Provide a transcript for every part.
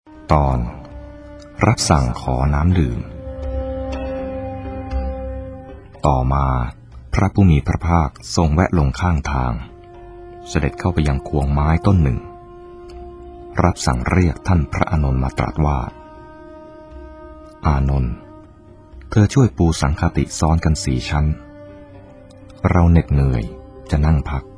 ตอนรับสั่งขอน้ำดื่มต่อมาพระผู้มีพระภาคทรงแวะลงข้างทางเสด็จเข้าไปยังควงไม้ต้นหนึ่งรับสั่งเรียกท่านพระอานนท์มาตรัสว่าอานนท์เธอช่วยปูสังฆติซ้อนกัน4 ชั้นเราเหน็ดเหนื่อยจะนั่งพัก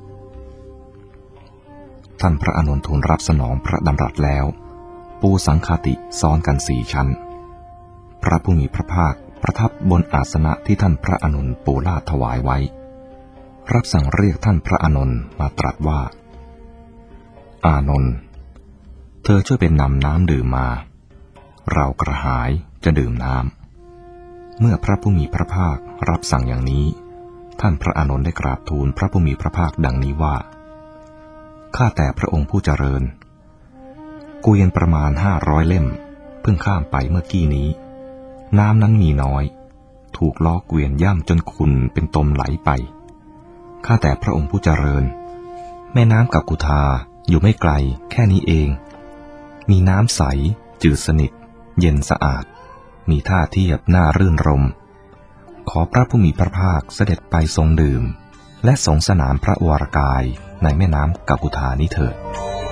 ท่านพระอานนท์ทูลรับสนองพระดำรัสแล้วปูสังฆติซ้อนกัน4 ชั้นพระผู้มีพระภาคประทับบนอาสนะที่ท่านพระอานนท์ปูลาดถวายไว้รับสั่งเรียกท่านพระอานนท์มาตรัสว่าอานนท์เธอช่วยเป็นนำน้ำดื่มมาเรากระหายจะดื่มน้ำเมื่อพระผู้มีพระภาครับสั่งอย่างนี้ท่านพระอานนท์ได้กราบทูลพระผู้มีพระภาคดังนี้ว่าข้าแต่พระองค์ผู้เจริญเกวียนประมาณ500 เล่มเพิ่งข้ามไปเมื่อกี้นี้น้ำนั้นมีน้อยถูกล้อเกวียนย่ำจนขุ่นเป็นตมไหลไปข้าแต่พระองค์ผู้เจริญแม่น้ำกักุธาอยู่ไม่ไกลแค่นี้เองมีน้ำใสจืดสนิทเย็นสะอาดมีท่าเทียบน่ารื่นรมขอพระผู้มีพระภาคเสด็จไปทรงดื่มและสงสนานพระวรกายในแม่น้ำกักุธานี้เถิด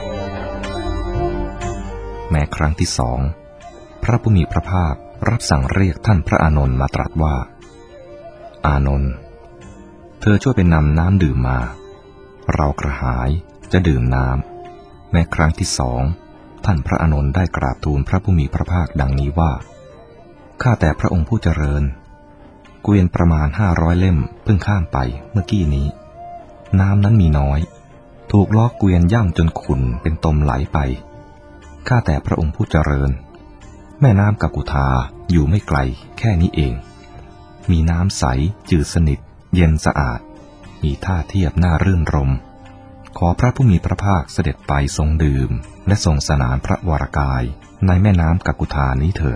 แม้ครั้งที่2พระผู้มีพระภาครับสั่งเรียกท่านพระอานนท์มาตรัสว่าอานนท์เธอช่วยเป็นนำน้ำดื่มมาเรากระหายจะดื่มน้ำแม้ครั้งที่2ท่านพระอานนท์ได้กราบทูลพระผู้มีพระภาคดังนี้ว่าข้าแต่พระองค์ผู้เจริญเกวียนประมาณ500 เล่มเพิ่งข้ามไปเมื่อกี้นี้น้ำนั้นมีน้อยถูกล้อเกวียนย่ำจนขุ่นเป็นตมไหลไปข้าแต่พระองค์ผู้เจริญแม่น้ำกักุธาอยู่ไม่ไกลแค่นี้เองมีน้ำใสจืดสนิทเย็นสะอาดมีท่าเทียบน่ารื่นรมขอพระผู้มีพระภาคเสด็จไปทรงดื่มและทรงสนานพระวรกายในแม่น้ำกักุธานี้เถิด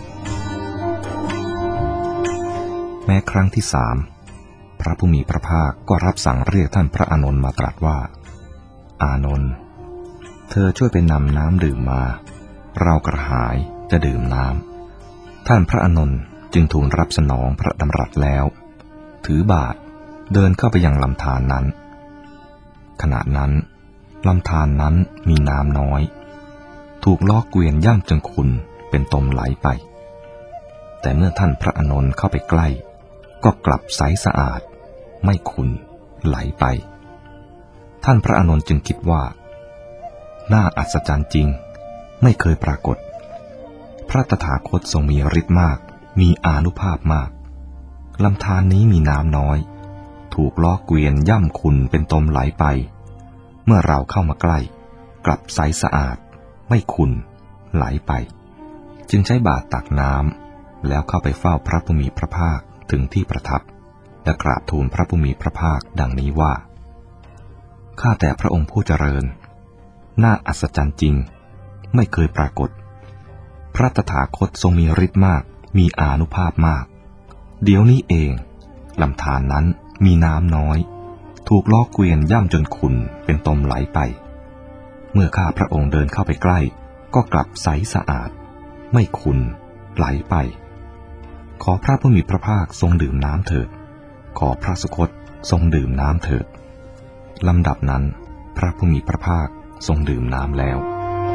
แม้ครั้งที่3พระผู้มีพระภาคก็รับสั่งเรียกท่านพระอานนท์มาตรัสว่าอานนท์เธอช่วยเป็นนำน้ำดื่มมาเรากระหายจะดื่มน้ำท่านพระอานนท์จึงทูลรับสนองพระดำรัสแล้วถือบาตรเดินเข้าไปยังลำธารนั้นขณะนั้นลำธารนั้นมีน้ำน้อยถูกล้อเกวียนย่ำจนขุ่นเป็นตมไหลไปแต่เมื่อท่านพระอานนท์เข้าไปใกล้ก็กลับใสสะอาดไม่ขุ่นไหลไปท่านพระอานนท์จึงคิดว่าน่าอัศจรรย์จริงไม่เคยปรากฏพระตถาคตทรงมีฤทธิ์มากมีอานุภาพมากลำธารนี้มีน้ำน้อยถูกล้อเกวียนย่ำขุ่นเป็นตมไหลไปเมื่อเราเข้ามาใกล้กลับใสสะอาดไม่ขุ่นไหลไปจึงใช้บาตรตักน้ำแล้วเข้าไปเฝ้าพระผู้มีพระภาคถึงที่ประทับและกราบทูลพระผู้มีพระภาคดังนี้ว่าข้าแต่พระองค์ผู้เจริญน่าอัศจรรย์จริงไม่เคยปรากฏพระตถาคตทรงมีฤทธิ์มากมีอานุภาพมากเดี๋ยวนี้เองลำธารนั้นมีน้ำน้อยถูกล้อเกวียนย่ำจนขุ่นเป็นตมไหลไปเมื่อข้าพระองค์เดินเข้าไปใกล้ก็กลับใสสะอาดไม่ขุ่นไหลไปขอพระผู้มีพระภาคทรงดื่มน้ำเถิดขอพระสุคตทรงดื่มน้ำเถิดลำดับนั้นพระผู้มีพระภาคทรงดื่มน้ำแล้ว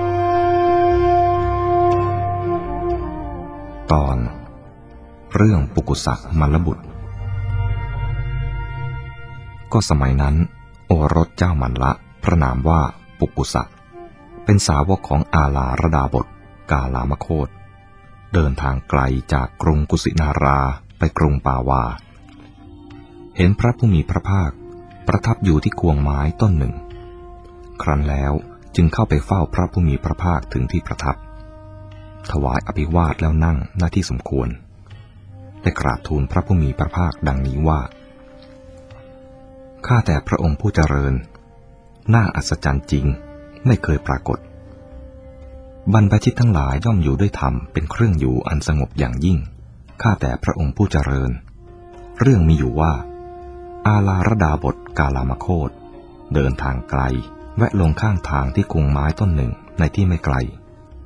ตอนเรื่องปุกุสะมัลลบุตรก็สมัยนั้นโอรสเจ้ามัลละพระนามว่าปุกุสะเป็นสาวกของอาลาระดาบทกาลามโคตเดินทางไกลจากกรุงกุสินาราไปกรุงปาวาเห็นพระผู้มีพระภาคประทับอยู่ที่ควงไม้ต้นหนึ่งครั้นแล้วจึงเข้าไปเฝ้าพระผู้มีพระภาคถึงที่ประทับถวายอภิวาทแล้วนั่งหน้าที่สมควรได้กราบทูลพระผู้มีพระภาคดังนี้ว่าข้าแต่พระองค์ผู้เจริญน่าอัศจรรย์จริงไม่เคยปรากฏบรรพชิตทั้งหลายย่อมอยู่ด้วยธรรมเป็นเครื่องอยู่อันสงบอย่างยิ่งข้าแต่พระองค์ผู้เจริญเรื่องมีอยู่ว่าอาลาระดาบทกาลามโคตเดินทางไกลแวะลงข้างทางที่ควงไม้ต้นหนึ่งในที่ไม่ไกล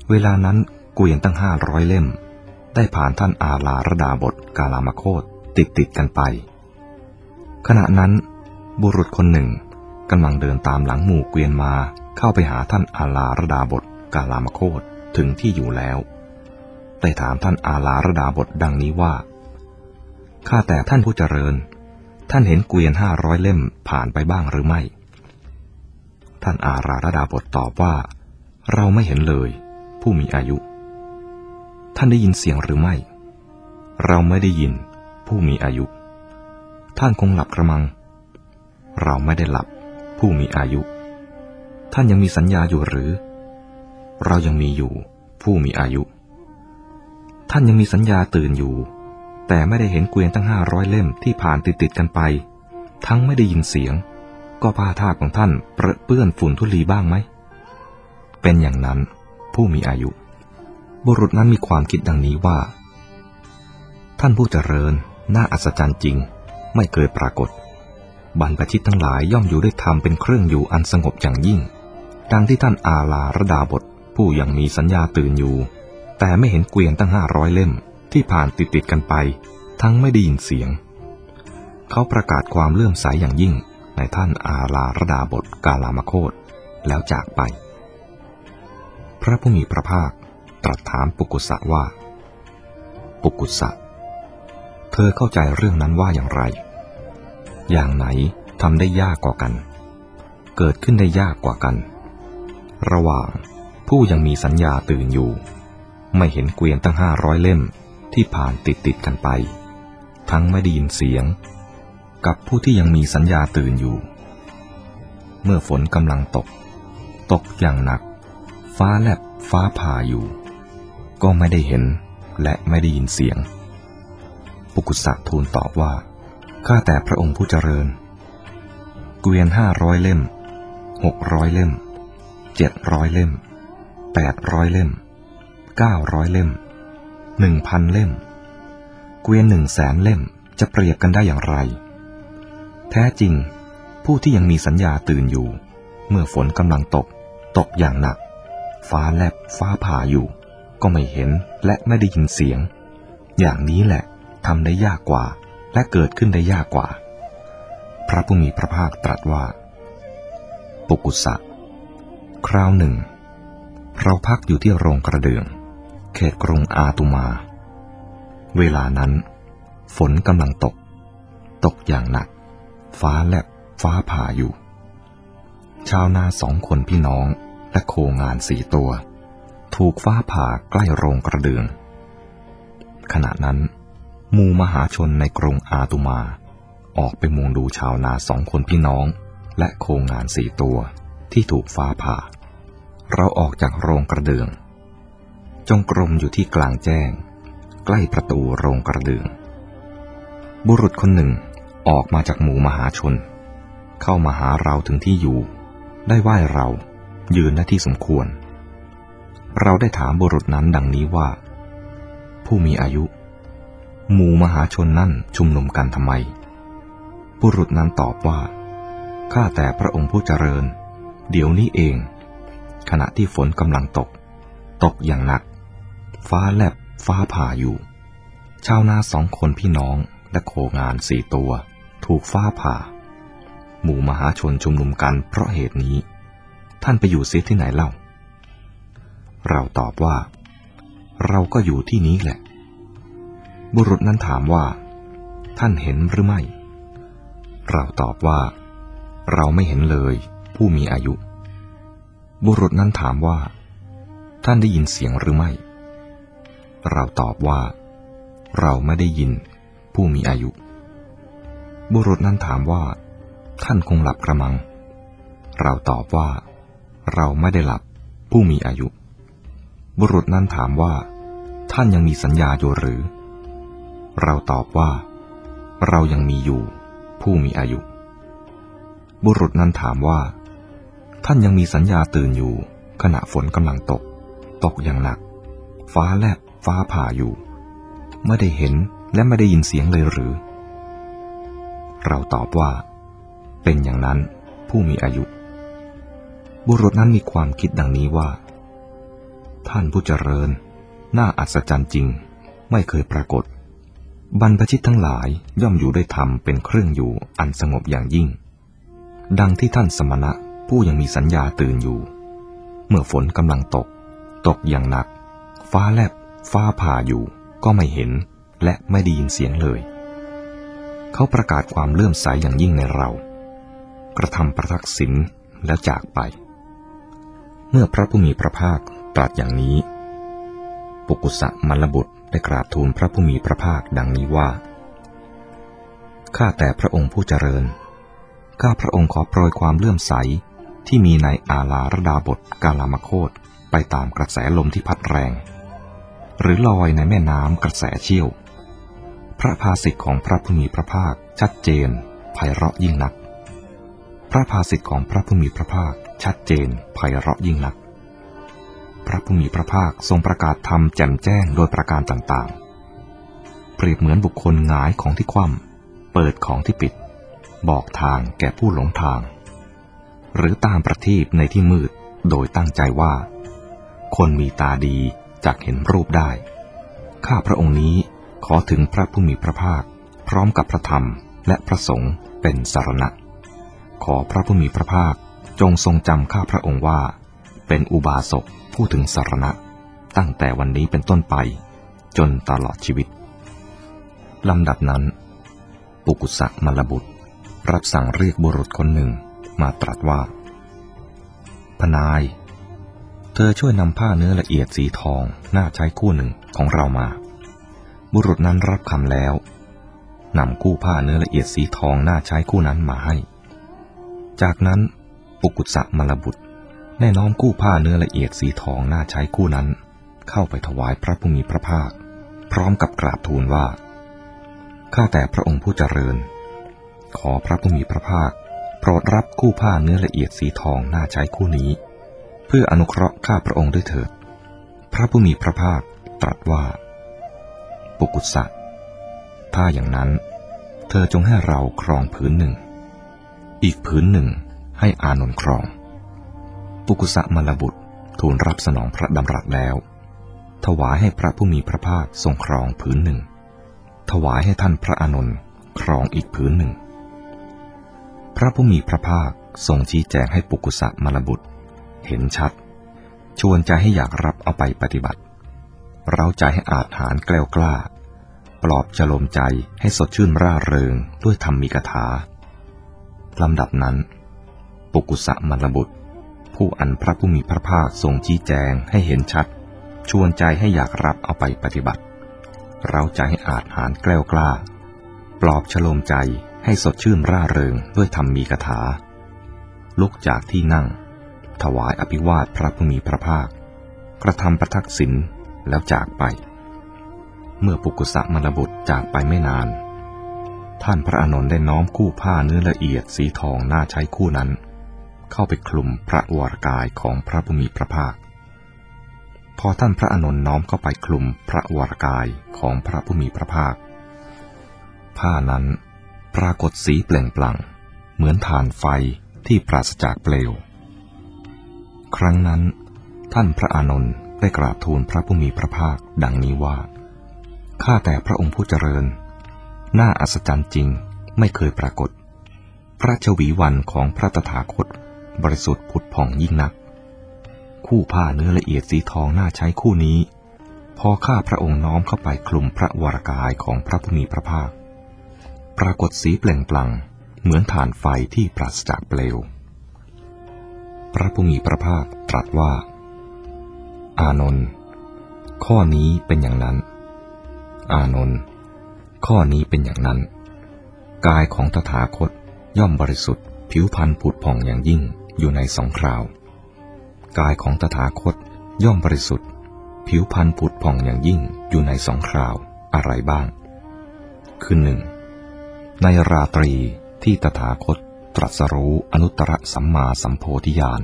เวลานั้นเกวียนตั้ง500 เล่มได้ผ่านท่านอาลาระดาบทกาลามโคตติดกันไปขณะนั้นบุรุษคนหนึ่งกำลังเดินตามหลังหมู่เกวียนมาเข้าไปหาท่านอาลาระดาบทกาลามโคตถึงที่อยู่แล้วได้ถามท่านอาลาระดาบทดังนี้ว่าข้าแต่ท่านผู้เจริญท่านเห็นเกวียน500 เล่มผ่านไปบ้างหรือไม่ท่านอาลาระดาบทตอบว่าเราไม่เห็นเลยผู้มีอายุท่านได้ยินเสียงหรือไม่เราไม่ได้ยินผู้มีอายุท่านคงหลับกระมังเราไม่ได้หลับผู้มีอายุท่านยังมีสัญญาอยู่หรือเรายังมีอยู่ผู้มีอายุท่านยังมีสัญญาตื่นอยู่แต่ไม่ได้เห็นเกวียนตั้ง500 เล่มที่ผ่านติดกันไปทั้งไม่ได้ยินเสียงก็ผ้าทาสของท่านเปื้อนฝุ่นธุลีบ้างไหมเป็นอย่างนั้นผู้มีอายุบุรุษนั้นมีความคิดดังนี้ว่าท่านผู้เจริญน่าอัศจรรย์จริงไม่เคยปรากฏบรรพชิตทั้งหลายย่อมอยู่ด้วยธรรมเป็นเครื่องอยู่อันสงบอย่างยิ่งดังที่ท่านอาลาระดาบทผู้ยังมีสัญญาตื่นอยู่แต่ไม่เห็นเกวียนตั้ง500 เล่มที่ผ่านติดกันไปทั้งไม่ได้ยินเสียงเขาประกาศความเลื่อมใสอย่างยิ่งในท่านอาลาระดาบทกาลามโคตแล้วจากไปพระผู้มีพระภาคตรัสถามปุกุสะว่าปุกุสะเธอเข้าใจเรื่องนั้นว่าอย่างไรอย่างไหนทำได้ยากกว่ากันเกิดขึ้นได้ยากกว่ากันระหว่างผู้ยังมีสัญญาตื่นอยู่ไม่เห็นเกวียนตั้ง500 เล่มที่ผ่านติดกันไปทั้งไม่ได้ยินเสียงกับผู้ที่ยังมีสัญญาตื่นอยู่เมื่อฝนกำลังตกอย่างหนักฟ้าแลบฟ้าผ่าอยู่ก็ไม่ได้เห็นและไม่ได้ยินเสียงปุกุสะทูลตอบว่าข้าแต่พระองค์ผู้เจริญเกวียน500 เล่ม600 เล่ม700 เล่ม800 เล่ม900 เล่ม1,000 เล่มเกวียน100,000 เล่มจะเปรียบกันได้อย่างไรแท้จริงผู้ที่ยังมีสัญญาตื่นอยู่เมื่อฝนกำลังตกอย่างหนักฟ้าแลบฟ้าผ่าอยู่ก็ไม่เห็นและไม่ได้ยินเสียงอย่างนี้แหละทำได้ยากกว่าและเกิดขึ้นได้ยากกว่าพระผู้มีพระภาคตรัสว่าปุกุสะคราวหนึ่งเราพักอยู่ที่โรงกระเดื่องเขตกรุงอาตุมาเวลานั้นฝนกำลังตกอย่างหนักฟ้าแลบฟ้าผ่าอยู่ชาวนา2 คนพี่น้องและโคงาน4 ตัวถูกฟ้าผ่าใกล้โรงกระเดื่องขณะนั้นหมู่มหาชนในกรุงอาตุมาออกไปมุงดูชาวนา2 คนพี่น้องและโคงาน4 ตัวที่ถูกฟ้าผ่าเราออกจากโรงกระเดื่องจงกรมอยู่ที่กลางแจ้งใกล้ประตูโรงกระเดื่องบุรุษคนหนึ่งออกมาจากหมู่มหาชนเข้ามาหาเราถึงที่อยู่ได้ไหว้เรายืนณที่สมควรเราได้ถามบุรุษนั้นดังนี้ว่าผู้มีอายุหมู่มหาชนนั่นชุมนุมกันทำไมบุรุษนั้นตอบว่าข้าแต่พระองค์ผู้เจริญเดี๋ยวนี้เองขณะที่ฝนกำลังตกอย่างหนักฟ้าแลบฟ้าผ่าอยู่ชาวนา2 คนพี่น้องและโคงาน4 ตัวถูกฟ้าผ่าหมู่มหาชนชุมนุมกันเพราะเหตุนี้ท่านไปอยู่เสียที่ไหนเล่าเราตอบว่าเราก็อยู่ที่นี้แหละบุรุษนั้นถามว่าท่านเห็นหรือไม่เราตอบว่าเราไม่เห็นเลยผู้มีอายุบุรุษนั้นถามว่าท่านได้ยินเสียงหรือไม่เราตอบว่าเราไม่ได้ยินผู้มีอายุบุรุษนั้นถามว่าท่านคงหลับกระมังเราตอบว่าเราไม่ได้หลับผู้มีอายุบุรุษนั้นถามว่าท่านยังมีสัญญาอยู่หรือเราตอบว่าเรายังมีอยู่ผู้มีอายุบุรุษนั้นถามว่าท่านยังมีสัญญาตื่นอยู่ขณะฝนกำลังตกอย่างหนักฟ้าแลบฟ้าผ่าอยู่ไม่ได้เห็นและไม่ได้ยินเสียงเลยหรือเราตอบว่าเป็นอย่างนั้นผู้มีอายุบุรุษนั้นมีความคิดดังนี้ว่าท่านผู้เจริญน่าอัศจรรย์จริงไม่เคยปรากฏบรรพชิตทั้งหลายย่อมอยู่ด้วยธรรมเป็นเครื่องอยู่อันสงบอย่างยิ่งดังที่ท่านสมณะผู้ยังมีสัญญาตื่นอยู่เมื่อฝนกำลังตกอย่างหนักฟ้าแลบฟ้าผ่าอยู่ก็ไม่เห็นและไม่ได้ยินเสียงเลยเขาประกาศความเลื่อมใสอย่างยิ่งในเรากระทำประทักษิณแล้วจากไปเมื่อพระผู้มีพระภาคตรัสอย่างนี้ปุกุสะมัลลบุตรได้กราบทูลพระผู้มีพระภาคดังนี้ว่าข้าแต่พระองค์ผู้เจริญข้าพระองค์ขอโปรยความเลื่อมใสที่มีในอาลาระดาบทกาลามโคตไปตามกระแสลมที่พัดแรงหรือลอยในแม่น้ำกระแสเชี่ยวพระภาษิตของพระผู้มีพระภาคชัดเจนไพเราะยิ่งนักพระภาษิตของพระผู้มีพระภาคชัดเจนไพเราะยิ่งนักพระผู้มีพระภาคทรงประกาศธรรมแจ่มแจ้งโดยประการต่างๆเปรียบเหมือนบุคคลหงายของที่คว่ำเปิดของที่ปิดบอกทางแก่ผู้หลงทางหรือตามประทีปในที่มืดโดยตั้งใจว่าคนมีตาดีจักเห็นรูปได้ข้าพระองค์นี้ขอถึงพระผู้มีพระภาคพร้อมกับพระธรรมและพระสงฆ์เป็นสรณะขอพระผู้มีพระภาคจงทรงจำข้าพระองค์ว่าเป็นอุบาสกผู้ถึงสรณะตั้งแต่วันนี้เป็นต้นไปจนตลอดชีวิตลำดับนั้นปุกุสะมัลลบุตรรับสั่งเรียกบุรุษคนหนึ่งมาตรัสว่าพนายเธอช่วยนำผ้าเนื้อละเอียดสีทองน่าใช้คู่หนึ่งของเรามาบุรุษนั้นรับคำแล้วนำคู่ผ้าเนื้อละเอียดสีทองน่าใช้คู่นั้นมาให้จากนั้นปุกุสะมัลลบุตรได้น้อมคู่ผ้าเนื้อละเอียดสีทองน่าใช้คู่นั้นเข้าไปถวายพระผู้มีพระภาคพร้อมกับกราบทูลว่าข้าแต่พระองค์ผู้เจริญขอพระผู้มีพระภาคโปรดรับคู่ผ้าเนื้อละเอียดสีทองน่าใช้คู่นี้เพื่ออนุเคราะห์ข้าพระองค์ด้วยเถิดพระผู้มีพระภาคตรัสว่าปุกุสะถ้าอย่างนั้นเธอจงให้เราครองผืนหนึ่งอีกผืนหนึ่งให้อานนท์ครองปุกุสะมัลลบุตรทูลรับสนองพระดำรัสแล้วถวายให้พระผู้มีพระภาคทรงครองผืนหนึ่งถวายให้ท่านพระอานนท์ครองอีกผืนหนึ่งพระผู้มีพระภาคทรงชี้แจงให้ปุกุสะมัลลบุตรเห็นชัดชวนใจให้อยากรับเอาไปปฏิบัติเร้าใจให้อาจหาญแกล้วกล้าปลอบฉโลมใจให้สดชื่นร่าเริงด้วยธรรมีกถาลำดับนั้นปุกุสะมัลลบุตรผู้อันพระผู้มีพระภาคทรงชี้แจงให้เห็นชัดชวนใจให้อยากรับเอาไปปฏิบัติเร้าใจให้อาจหาญแกล้วกล้าปลอบฉโลมใจให้สดชื่นร่าเริงด้วยธรรมีกถาลุกจากที่นั่งถวายอภิวาทพระผู้มีพระภาคกระทำประทักษิณแล้วจากไปเมื่อปุกุสะมัลลบุตรจากไปไม่นานท่านพระอานนท์ได้น้อมคู่ผ้าเนื้อละเอียดสีทองน่าใช้คู่นั้นเข้าไปคลุมพระวรกายของพระผู้มีพระภาคพอท่านพระอานนท์น้อมเข้าไปคลุมพระวรกายของพระผู้มีพระภาคผ้านั้นปรากฏสีเปล่งปลั่งเหมือนถ่านไฟที่ปราศจากเปลวครั้งนั้นท่านพระอานนท์ได้กราบทูลพระผู้มีพระภาคดังนี้ว่าข้าแต่พระองค์ผู้เจริญน่าอัศจรรย์จริงไม่เคยปรากฏพระชวีวันของพระตถาคตบริสุทธิ์ผุดผ่องยิ่งนักคู่ผ้าเนื้อละเอียดสีทองน่าใช้คู่นี้พอข้าพระองค์น้อมเข้าไปคลุมพระวรกายของพระผู้มีพระภาคปรากฏสีเปล่งปลั่งเหมือนถ่านไฟที่ปราศจากเปลวพระผู้มีพระภาคตรัสว่าอานนท์ข้อนี้เป็นอย่างนั้นอานนท์ข้อนี้เป็นอย่างนั้นกายของตถาคตย่อมบริสุทธิ์ผิวพรรณผุดผ่องอย่างยิ่งอยู่ในสองคราวกายของตถาคตย่อมบริสุทธิ์ผิวพรรณผุดผ่องอย่างยิ่งอยู่ในสองคราวอะไรบ้างคือหนึ่งในราตรีที่ตถาคตตรัสรู้อนุตตรสัมมาสัมโพธิญาณ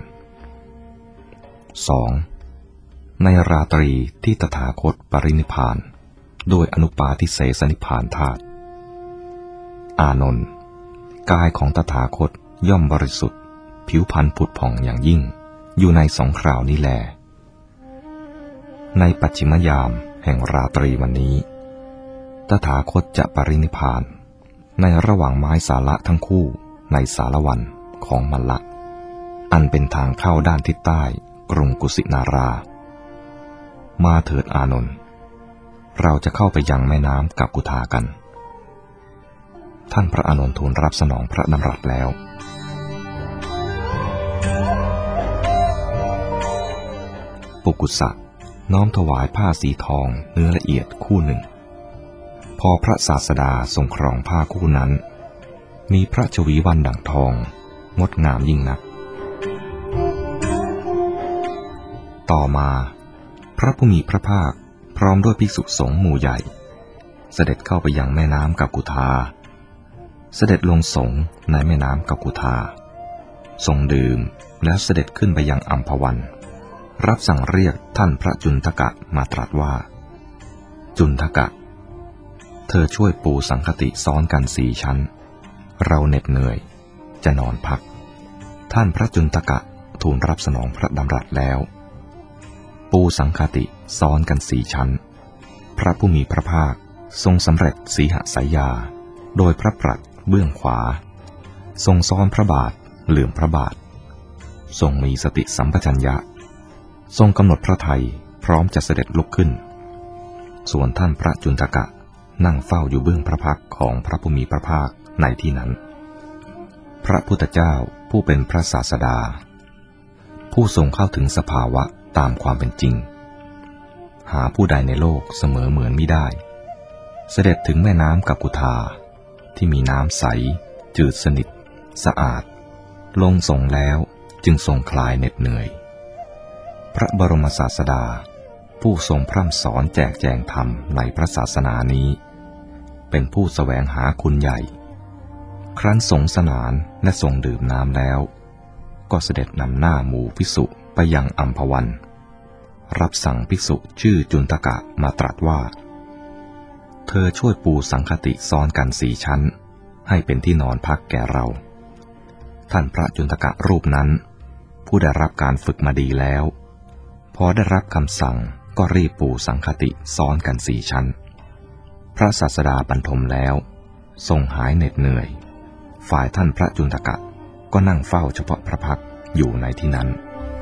2. ในราตรีที่ตถาคตปรินิพพานโดยอนุปาทิเสสนิพพานธาตุอานนท์กายของตถาคตย่อมบริสุทธิ์ผิวพรรณผุดผ่องอย่างยิ่งอยู่ในสองคราวนี้แลในปัจฉิมยามแห่งราตรีวันนี้ตถาคตจะปรินิพพานในระหว่างไม้สาละทั้งคู่ในสารวันของมัลละอันเป็นทางเข้าด้านทิศใต้กรุงกุสินารามาเถิดอานนท์เราจะเข้าไปยังแม่น้ำกักุธากันท่านพระอานนท์ทูลรับสนองพระดำรัสแล้วปุกุสะน้อมถวายผ้าสีทองเนื้อละเอียดคู่หนึ่งพอพระศาสดาทรงครองผ้าคู่นั้นมีพระชวีวันดั่งทองงดงามยิ่งนักต่อมาพระผู้มีพระภาคพร้อมด้วยภิกษุสงฆ์หมู่ใหญ่เสด็จเข้าไปยังแม่น้ำกักุธาเสด็จลงสงฆ์ในแม่น้ำกักุธาทรงดื่มแล้วเสด็จขึ้นไปยังอัมพวันรับสั่งเรียกท่านพระจุนทกะมาตรัสว่าจุนทกะเธอช่วยปูสังคติซ้อนกัน4 ชั้นเราเหน็ดเหนื่อยจะนอนพักท่านพระจุนทกะทูลรับสนองพระดำรัสแล้วปูสังคติซ้อนกัน4 ชั้นพระผู้มีพระภาคทรงสำเร็จสีหสายยาโดยพระปรัชเบื้องขวาทรงซ้อนพระบาทเหลื่อมพระบาททรงมีสติสัมปชัญญะทรงกำหนดพระทัยพร้อมจะเสด็จลุกขึ้นส่วนท่านพระจุนทกะนั่งเฝ้าอยู่เบื้องพระพักของพระผู้มีพระภาคในที่นั้นพระพุทธเจ้าผู้เป็นพระศาสดาผู้ทรงเข้าถึงสภาวะตามความเป็นจริงหาผู้ใดในโลกเสมอเหมือนมิได้เสด็จถึงแม่น้ำกักุธาที่มีน้ำใสจืดสนิทสะอาดลงส่งแล้วจึงทรงคลายเหน็ดเหนื่อยพระบรมศาสดาผู้ทรงพร่ำสอนแจกแจงธรรมในพระศาสนานี้เป็นผู้แสวงหาคุณใหญ่ครั้นสงสนานและทรงดื่มน้ำแล้วก็เสด็จนำหน้าหมู่ภิกษุไปยังอัมพวันรับสั่งภิกษุชื่อจุนทกะมาตรัสว่าเธอช่วยปูสังคติซ้อนกัน4 ชั้นให้เป็นที่นอนพักแก่เราท่านพระจุนทกะรูปนั้นผู้ได้รับการฝึกมาดีแล้วพอได้รับคำสั่งก็รีบปูสังคติซ้อนกัน4 ชั้นพระศาสดาบรรทมแล้วทรงหายเหน็ดเหนื่อยฝ่ายท่านพระจุนทกะก็นั่งเฝ้าเฉพาะพระพักอยู่ในที่นั้น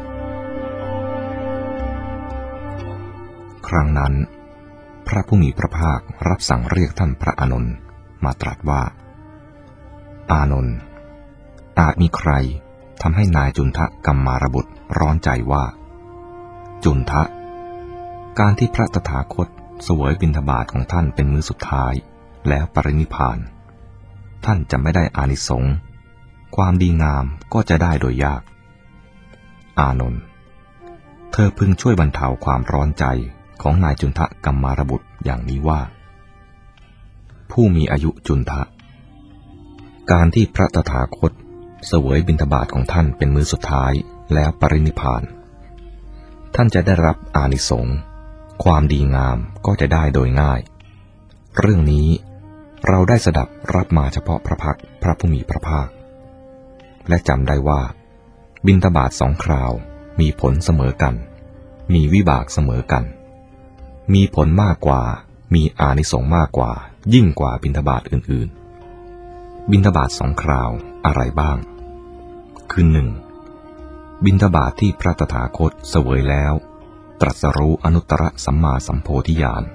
ครั้งนั้นพระผู้มีพระภาครับสั่งเรียกท่านพระอานนท์มาตรัสว่าอานนท์อาจมีใครทำให้นายจุนทะกัมมารบุตรร้อนใจว่าจุนทะการที่พระตถาคตเสวยบิณฑบาตของท่านเป็นมื้อสุดท้ายแล้วปรินิพพานท่านจะไม่ได้อานิสงส์ความดีงามก็จะได้โดยยากอานนท์เธอพึงช่วยบรรเทาความร้อนใจของนายจุนทะกัมมารบุตรอย่างนี้ว่าผู้มีอายุจุนทะการที่พระตถาคตเสวยบิณฑบาตของท่านเป็นมื้อสุดท้ายแล้วปรินิพพานท่านจะได้รับอานิสงส์ความดีงามก็จะได้โดยง่ายเรื่องนี้เราได้สดับรับมาเฉพาะพระพักพระผู้มีพระภาคและจำได้ว่าบิณฑบาต2 คราวมีผลเสมอกันมีวิบากเสมอกันมีผลมากกว่ามีอานิสงส์มากกว่ายิ่งกว่าบิณฑบาตอื่นๆบิณฑบาต2 คราวอะไรบ้างคือ 1. บิณฑบาตที่พระตถาคตเสวยแล้วตรัสรู้อนุตตรสัมมาสัมโพธิญาณ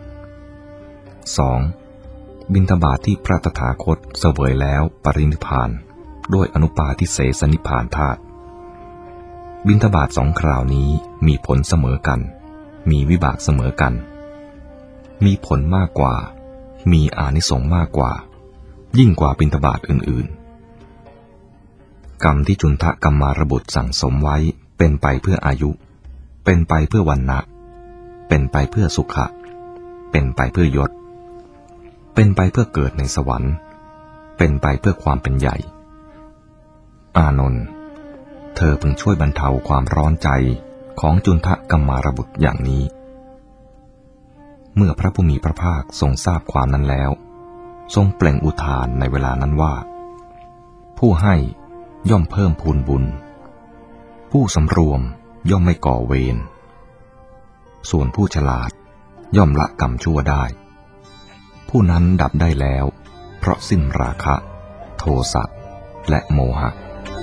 2. บิณฑบาตที่พระตถาคตเสวยแล้วปรินิพพานด้วยอนุปาทิเสสนิพพานธาตุบิณฑบาต2 คราวนี้มีผลเสมอกันมีวิบากเสมอกันมีผลมากกว่ามีอานิสงส์มากกว่ายิ่งกว่าบิณฑบาตอื่นๆกรรมที่จุนทะกัมมารบุตรสั่งสมไว้เป็นไปเพื่ออายุเป็นไปเพื่อวรรณะเป็นไปเพื่อสุขะเป็นไปเพื่อยศเป็นไปเพื่อเกิดในสวรรค์เป็นไปเพื่อความเป็นใหญ่อานนท์เธอพึงช่วยบรรเทาความร้อนใจของจุนทะกัมมารบุตรอย่างนี้เมื่อพระผู้มีพระภาคทรงทราบความนั้นแล้วทรงเปล่งอุทานในเวลานั้นว่าผู้ให้ย่อมเพิ่มพูนบุญผู้สำรวมย่อมไม่ก่อเวรส่วนผู้ฉลาดย่อมละกรรมชั่วได้ผู้นั้นดับได้แล้วเพราะสิ้นราคะโทสะและโมหะ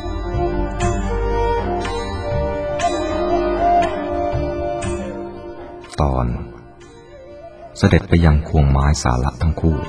ตอนเสด็จไปยังควงไม้สาระทั้งคู่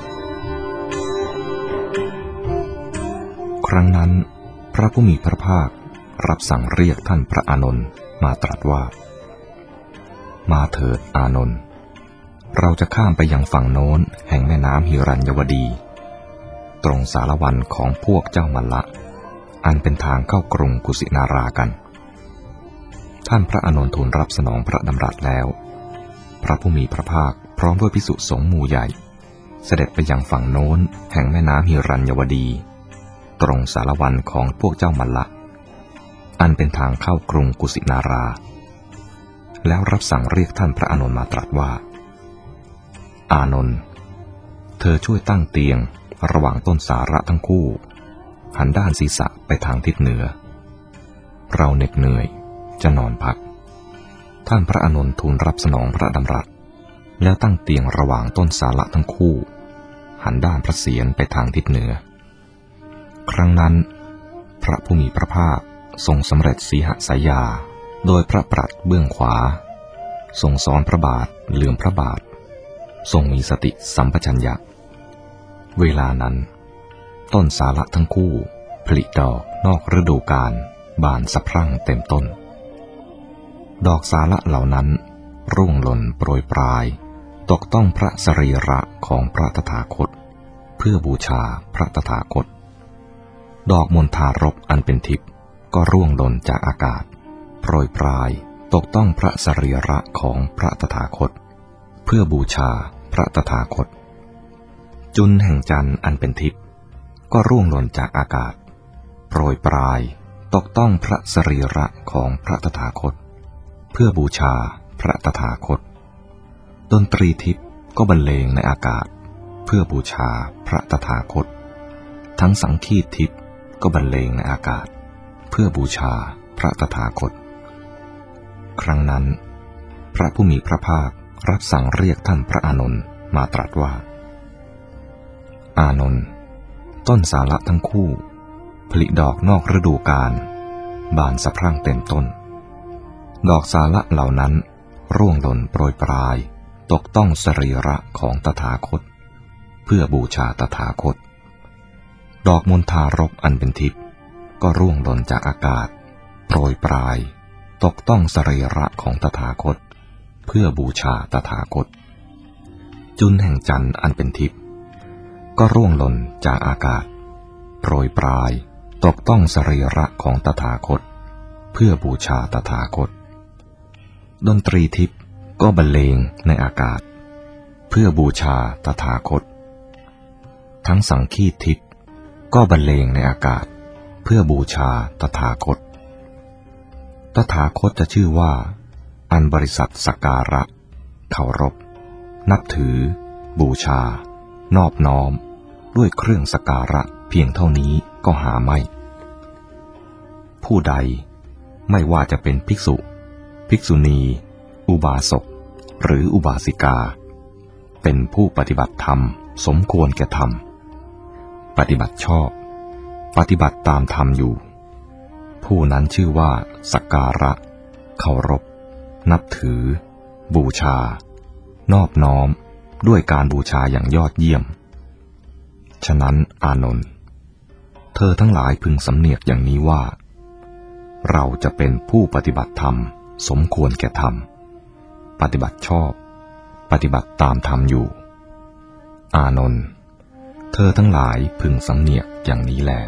ครั้งนั้นพระผู้มีพระภาครับสั่งเรียกท่านพระอานนท์มาตรัสว่ามาเถิดอานนท์เราจะข้ามไปยังฝั่งโน้นแห่งแม่น้ำหิรัญยวดีตรงสารวันของพวกเจ้ามัลละอันเป็นทางเข้ากรุงกุสินารากันท่านพระอานนท์ทูลรับสนองพระดำรัสแล้วพระผู้มีพระภาคพร้อมด้วยภิกษุสงฆ์หมู่ใหญ่เสด็จไปยังฝั่งโน้นแห่งแม่น้ำหิรัญยวดีตรงสารวันของพวกเจ้ามัลละอันเป็นทางเข้ากรุงกุสินาราแล้วรับสั่งเรียกท่านพระอานนท์มาตรัสว่าอานนท์เธอช่วยตั้งเตียงระหว่างต้นสาระทั้งคู่หันด้านศีรษะไปทางทิศเหนือเราเหน็ดเหนื่อยจะนอนพักท่านพระอานนท์ทูลรับสนองพระดำรัสแล้วตั้งเตียงระหว่างต้นสาระทั้งคู่หันด้านพระเศียรไปทางทิศเหนือครั้งนั้นพระผู้มีพระภาคทรงสำเร็จสีหสายาโดยพระปรัชเบื้องขวาทรงซ้อนพระบาทเหลื่อมพระบาททรงมีสติสัมปชัญญะเวลานั้นต้นสาระทั้งคู่ผลิดอกนอกฤดูกาลบานสะพรั่งเต็มต้นดอกสาระเหล่านั้นร่วงหล่นโปรยปลายตกต้องพระสรีระของพระตถาคตเพื่อบูชาพระตถาคตดอกมณฑารพอันเป็นทิพย์ก็ร่วงหล่นจากอากาศโปรยปลายตกต้องพระสรีระของพระตถาคตเพื่อบูชาพระตถาคตจุลแห่งจันทร์อันเป็นทิพย์ก็ร่วงหล่นจากอากาศโปรยปลายตกต้องพระสรีระของพระตถาคตเพื่อบูชาพระตถาคตดนตรีทิพย์ก็บรรเลงในอากาศเพื่อบูชาพระตถาคตทั้งสังคีตทิพย์ก็บรรเลงในอากาศเพื่อบูชาพระตถาคตครั้งนั้นพระผู้มีพระภาครับสั่งเรียกท่านพระอานนท์มาตรัสว่าอานนท์ต้นสาระทั้งคู่ผลิดอกนอกฤดูกาลบานสะพรั่งเต็มต้นดอกสาระเหล่านั้นร่วงหล่นโปรยปลายตกต้องสรีระของตถาคตเพื่อบูชาตถาคตดอกมณฑารพอันเป็นทิพย์ก็ร่วงหล่นจากอากาศโปรยปลายตกต้องสรีระของตถาคตเพื่อบูชาตถาคตจุลแห่งจันทร์อันเป็นทิพย์ก็ร่วงหล่นจากอากาศโปรยปลายตกต้องสรีระของตถาคตเพื่อบูชาตถาคตดนตรีทิพย์ก็บรรเลงในอากาศเพื่อบูชาตถาคตทั้งสังคีตทิพย์ก็บรรเลงในอากาศเพื่อบูชาตถาคตตถาคตจะชื่อว่าอันบริษัทสักการะเคารพนับถือบูชานอบน้อมด้วยเครื่องสักการะเพียงเท่านี้ก็หาไม่ผู้ใดไม่ว่าจะเป็นภิกษุภิกษุณีอุบาสกหรืออุบาสิกาเป็นผู้ปฏิบัติธรรมสมควรแก่ธรรมปฏิบัติชอบปฏิบัติตามธรรมอยู่ผู้นั้นชื่อว่าสักการะเคารพนับถือบูชานอบน้อมด้วยการบูชาอย่างยอดเยี่ยมฉะนั้นอานนท์เธอทั้งหลายพึงสำเนียกอย่างนี้ว่าเราจะเป็นผู้ปฏิบัติธรรมสมควรแก่ธรรมปฏิบัติชอบปฏิบัติตามธรรมอยู่อานนท์เธอทั้งหลายพึงสำเนียกอย่างนี้แล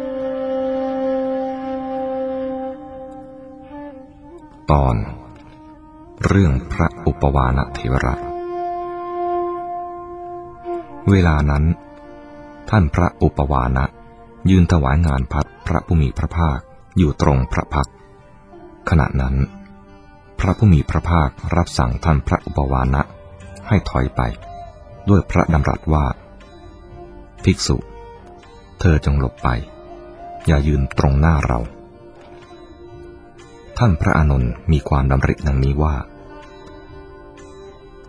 ตอนเรื่องพระอุปวานะเถระเวลานั้นท่านพระอุปวานะยืนถวายงานพัดพระผู้มีพระภาคอยู่ตรงพระพักตร์ขณะนั้นพระผู้มีพระภาครับสั่งท่านพระอุปวานะให้ถอยไปด้วยพระดำรัสว่าภิกษุเธอจงหลบไปอย่ายืนตรงหน้าเราท่านพระอานนท์มีความดำริดังนี้ว่า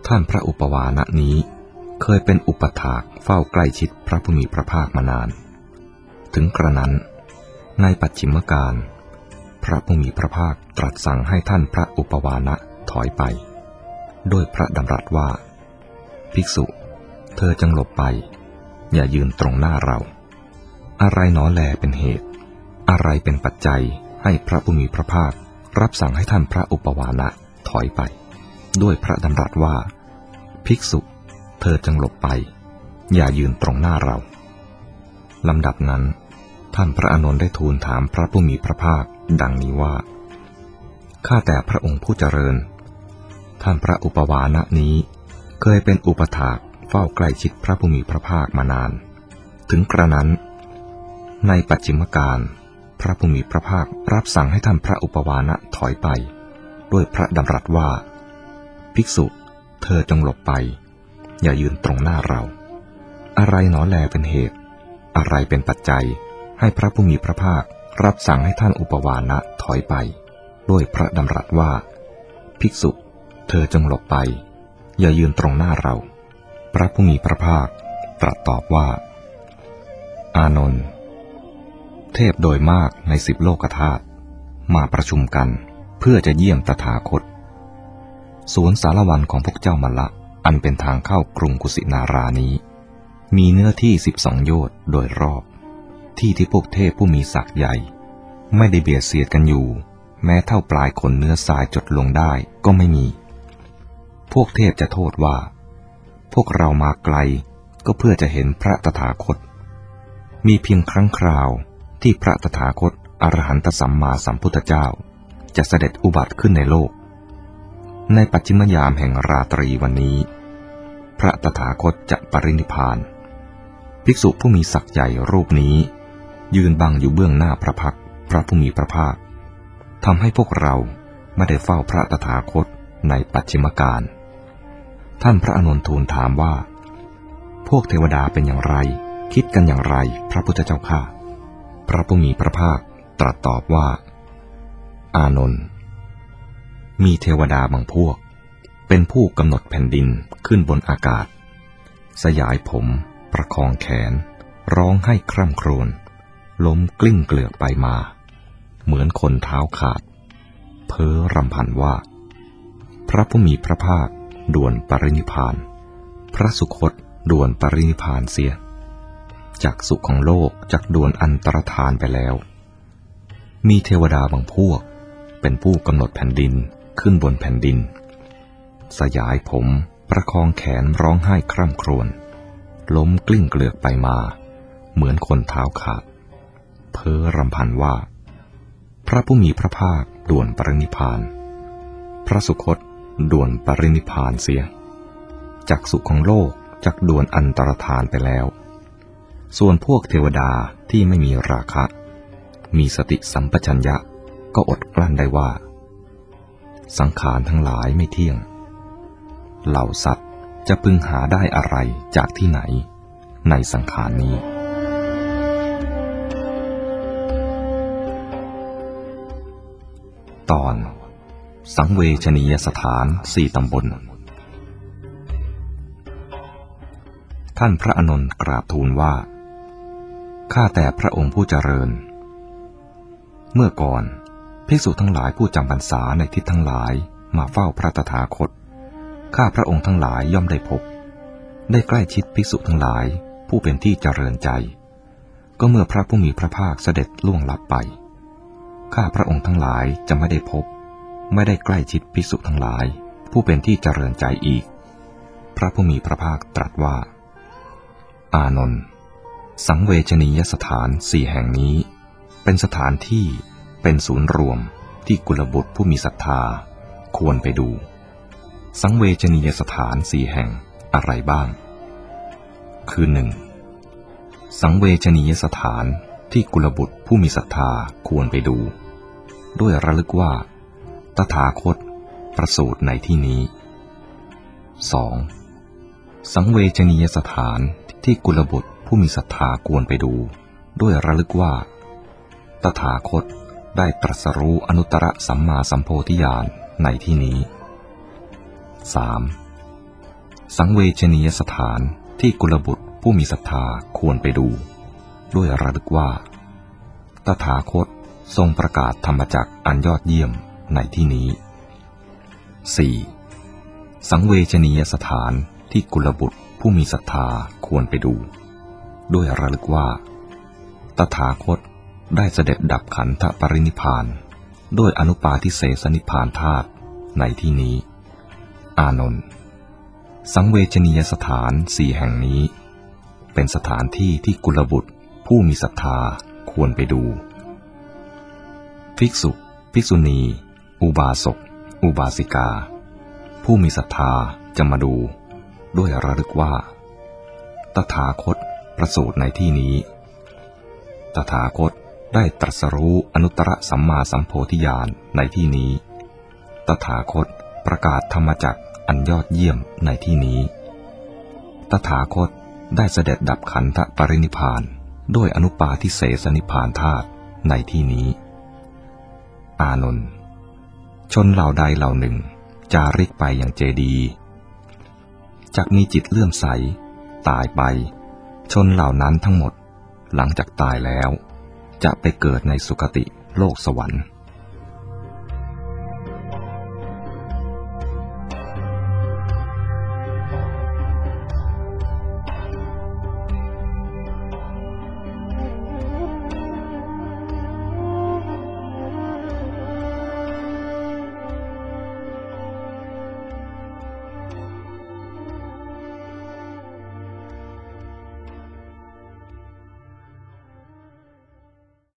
ท่านพระอุปวานะนี้เคยเป็นอุปถากเฝ้าใกล้ชิดพระผู้มีพระภาคมานานถึงกระนั้นในปัจฉิมกาลพระผู้มีพระภาคตรัสสั่งให้ท่านพระอุปวานะถอยไปโดยพระดำรัสว่าภิกษุเธอจงหลบไปอย่ายืนตรงหน้าเราอะไรหนอแลเป็นเหตุอะไรเป็นปัจจัยให้พระผู้มีพระภาครับสั่งให้ท่านพระอุปวานะถอยไปด้วยพระดำรัสว่าภิกษุเธอจงหลบไปอย่ายืนตรงหน้าเราลำดับนั้นท่านพระอานนท์ได้ทูลถามพระผู้มีพระภาคดังนี้ว่าข้าแต่พระองค์ผู้เจริญท่านพระอุปวานะนี้เคยเป็นอุปถากเฝ้าใกล้ชิดพระผู้มีพระภาคมานานถึงกระนั้นในปัจฉิมกาลพระผู้มีพระภาครับสั่งให้ท่านพระอุปวานะถอยไปด้วยพระดำรัสว่าภิกษุเธอจงหลบไปอย่ายืนตรงหน้าเราอะไรหนอแลเป็นเหตุอะไรเป็นปัจจัยให้พระผู้มีพระภาครับสั่งให้ท่านอุปวานะถอยไปด้วยพระดำรัสว่าภิกษุเธอจงหลบไปอย่ายืนตรงหน้าเราพระผู้มีพระภาคตรัสตอบว่าอานนท์เทพโดยมากใน10 โลกธาตุมาประชุมกันเพื่อจะเยี่ยมตถาคตสวนสารวันของพวกเจ้ามัลละอันเป็นทางเข้ากรุงกุสินารานี้มีเนื้อที่12 โยชน์โดยรอบที่พวกเทพผู้มีศักย์ใหญ่ไม่ได้เบียดเสียดกันอยู่แม้เท่าปลายขนเนื้อทรายจดลงได้ก็ไม่มีพวกเทพจะโทษว่าพวกเรามาไกลก็เพื่อจะเห็นพระตถาคตมีเพียงครั้งคราวที่พระตถาคตอรหันตสัมมาสัมพุทธเจ้าจะเสด็จอุบัติขึ้นในโลกในปัจฉิมยามแห่งราตรีวันนี้พระตถาคตจะปรินิพพานภิกษุผู้มีศักย์ใหญ่รูปนี้ยืนบังอยู่เบื้องหน้าพระพักตร์พระผู้มีพระภาคทำให้พวกเราไม่ได้เฝ้าพระตถาคตในปัจฉิมกาลท่านพระอานนท์ทูลถามว่าพวกเทวดาเป็นอย่างไรคิดกันอย่างไรพระพุทธเจ้าข้าพระผู้มีพระภาคตรัสตอบว่าอานนท์มีเทวดาบางพวกเป็นผู้กำหนดแผ่นดินขึ้นบนอากาศสยายผมประคองแขนร้องให้คร่ำครวญล้มกลิ้งเกลือกไปมาเหมือนคนเท้าขาดเพ้อรำพันว่าพระผู้มีพระภาคด่วนปรินิพพานพระสุคตด่วนปรินิพพานเสียจักสุขของโลกจักด่วนอันตรธานไปแล้วมีเทวดาบางพวกเป็นผู้กำหนดแผ่นดินขึ้นบนแผ่นดินสยายผมประคองแขนร้องไห้คร่ำครวญล้มกลิ้งเกลือกไปมาเหมือนคนเท้าขาดเพ้อรำพันว่าพระผู้มีพระภาคด่วนปรินิพพานพระสุคตด่วนปรินิพพานเสียจักสุขของโลกจักด่วนอันตรธานไปแล้วส่วนพวกเทวดาที่ไม่มีราคะมีสติสัมปชัญญะก็อดกลั้นได้ว่าสังขารทั้งหลายไม่เที่ยงเหล่าสัตว์จะพึงหาได้อะไรจากที่ไหนในสังขารนี้ตอนสังเวชนียสถาน4 ตำบลท่านพระอานนท์กราบทูลว่าข้าแต่พระองค์ผู้เจริญเมื่อก่อนภิกษุทั้งหลายผู้จำพรรษาในทิศทั้งหลายมาเฝ้าพระตถาคตข้าพระองค์ทั้งหลายย่อมได้พบได้ใกล้ชิดภิกษุทั้งหลายผู้เป็นที่เจริญใจก็เมื่อพระผู้มีพระภาคเสด็จล่วงลับไปข้าพระองค์ทั้งหลายจะไม่ได้พบไม่ได้ใกล้ชิดภิกษุทั้งหลายผู้เป็นที่เจริญใจอีกพระผู้มีพระภาคตรัสว่าอานนท์สังเวชนียสถาน4 แห่งนี้เป็นสถานที่เป็นศูนย์รวมที่กุลบุตรผู้มีศรัทธาควรไปดูสังเวชนียสถาน4 แห่งอะไรบ้างคือ 1. สังเวชนียสถานที่กุลบุตรผู้มีศรัทธาควรไปดูด้วยระลึกว่าตถาคตประสูติในที่นี้ 2. สังเวชนียสถานที่กุลบุตรผู้มีศรัทธาควรไปดูด้วยระลึกว่าตถาคตได้ตรัสรู้อนุตตรสัมมาสัมโพธิญาณในที่นี้ 3. สังเวชนียสถานที่กุลบุตรผู้มีศรัทธาควรไปดูด้วยระลึกว่าตถาคตทรงประกาศธรรมจักรอันยอดเยี่ยมในที่นี้ 4. สังเวชนียสถานที่กุลบุตรผู้มีศรัทธาควรไปดูด้วยระลึกว่าตถาคตได้เสด็จดับขันธปรินิพพานด้วยอนุปาทิเสสนิพพานธาตุในที่นี้อานนท์สังเวชนียสถาน4แห่งนี้เป็นสถานที่ที่กุลบุตรผู้มีศรัทธาควรไปดูภิกษุภิกษุณีอุบาสกอุบาสิกาผู้มีศรัทธาจะมาดูด้วยระลึกว่าตถาคตประสูติในที่นี้ตถาคตได้ตรัสรู้อนุตตรสัมมาสัมโพธิญาณในที่นี้ตถาคตประกาศธรรมจักรอันยอดเยี่ยมในที่นี้ตถาคตได้เสด็จดับขันธปรินิพพานด้วยอนุปาทิเสสนิพพานธาตุในที่นี้อานนท์ชนเหล่าใดเหล่าหนึ่งจาริกไปอย่างเจดีย์จักมีจิตเลื่อมใสตายไปชนเหล่านั้นทั้งหมดหลังจากตายแล้วจะไปเกิดในสุคติโลกสวรรค์